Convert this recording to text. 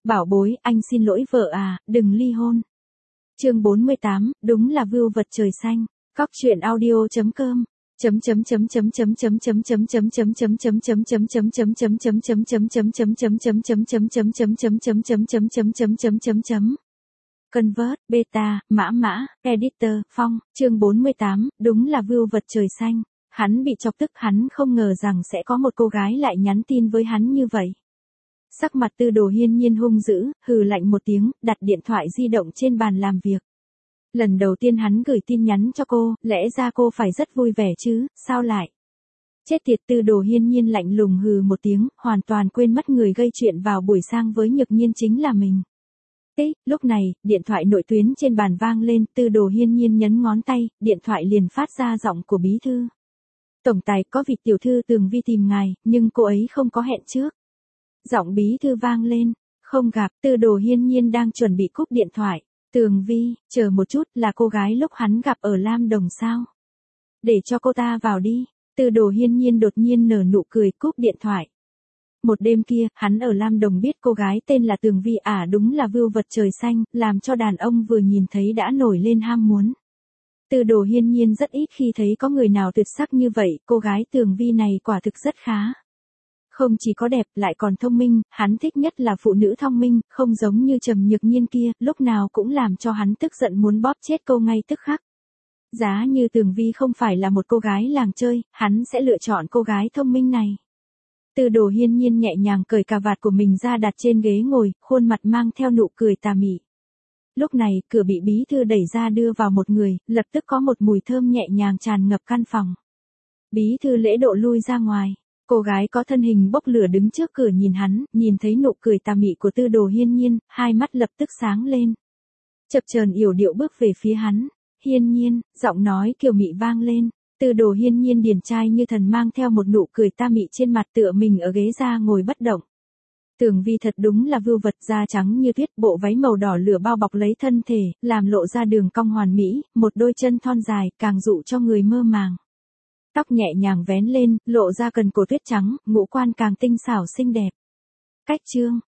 Bảo bối, anh xin lỗi vợ à, đừng ly hôn. Chương 48, đúng là view vật trời xanh. Cóc truyện audio.com Convert, beta, mã, editor, phong, chương 48, đúng là view vật trời xanh. Hắn bị chọc tức, hắn không ngờ rằng sẽ có một cô gái lại nhắn tin với hắn như vậy. Sắc mặt Tư Đồ Hiên Nhiên hung dữ, hừ lạnh một tiếng, đặt điện thoại di động trên bàn làm việc. Lần đầu tiên hắn gửi tin nhắn cho cô, lẽ ra cô phải rất vui vẻ chứ, sao lại? Chết tiệt, Tư Đồ Hiên Nhiên lạnh lùng hừ một tiếng, hoàn toàn quên mất người gây chuyện vào buổi sang với Nhược Nhiên chính là mình. Lúc này, điện thoại nội tuyến trên bàn vang lên, Tư Đồ Hiên Nhiên nhấn ngón tay, điện thoại liền phát ra giọng của bí thư. Tổng tài, có vị tiểu thư Tường Vi tìm ngài, nhưng cô ấy không có hẹn trước. Giọng bí thư vang lên, không gặp. Tư Đồ Hiên Nhiên đang chuẩn bị cúp điện thoại. Tường Vi, chờ một chút, là cô gái lúc hắn gặp ở Lam Đồng sao? Để cho cô ta vào đi. Tư Đồ Hiên Nhiên đột nhiên nở nụ cười, cúp điện thoại. Một đêm kia, hắn ở Lam Đồng biết cô gái tên là Tường Vi, đúng là view vật trời xanh, làm cho đàn ông vừa nhìn thấy đã nổi lên ham muốn. Tư Đồ Hiên Nhiên rất ít khi thấy có người nào tuyệt sắc như vậy, cô gái Tường Vi này quả thực rất khá. Không chỉ có đẹp, lại còn thông minh, hắn thích nhất là phụ nữ thông minh, không giống như Trầm Nhược Nhiên kia, lúc nào cũng làm cho hắn tức giận muốn bóp chết cô ngay tức khắc. Giá như Tường Vi không phải là một cô gái làng chơi, hắn sẽ lựa chọn cô gái thông minh này. Tư Đồ Hiên Nhiên nhẹ nhàng cởi cà vạt của mình ra đặt trên ghế ngồi, khuôn mặt mang theo nụ cười tà mị. Lúc này, cửa bị bí thư đẩy ra đưa vào một người, lập tức có một mùi thơm nhẹ nhàng tràn ngập căn phòng. Bí thư lễ độ lui ra ngoài. Cô gái có thân hình bốc lửa đứng trước cửa nhìn hắn, nhìn thấy nụ cười tà mị của Tư Đồ Hiên Nhiên, hai mắt lập tức sáng lên. Chập chờn yểu điệu bước về phía hắn. Hiên Nhiên, giọng nói kiều mị vang lên. Tư Đồ Hiên Nhiên điển trai như thần mang theo một nụ cười tà mị trên mặt, tựa mình ở ghế da ngồi bất động. Tường Vi thật đúng là vưu vật, da trắng như tuyết, bộ váy màu đỏ lửa bao bọc lấy thân thể, làm lộ ra đường cong hoàn mỹ, một đôi chân thon dài, càng dụ cho người mơ màng. Tóc nhẹ nhàng vén lên, lộ ra cần cổ tuyết trắng, ngũ quan càng tinh xảo xinh đẹp. Cách chương,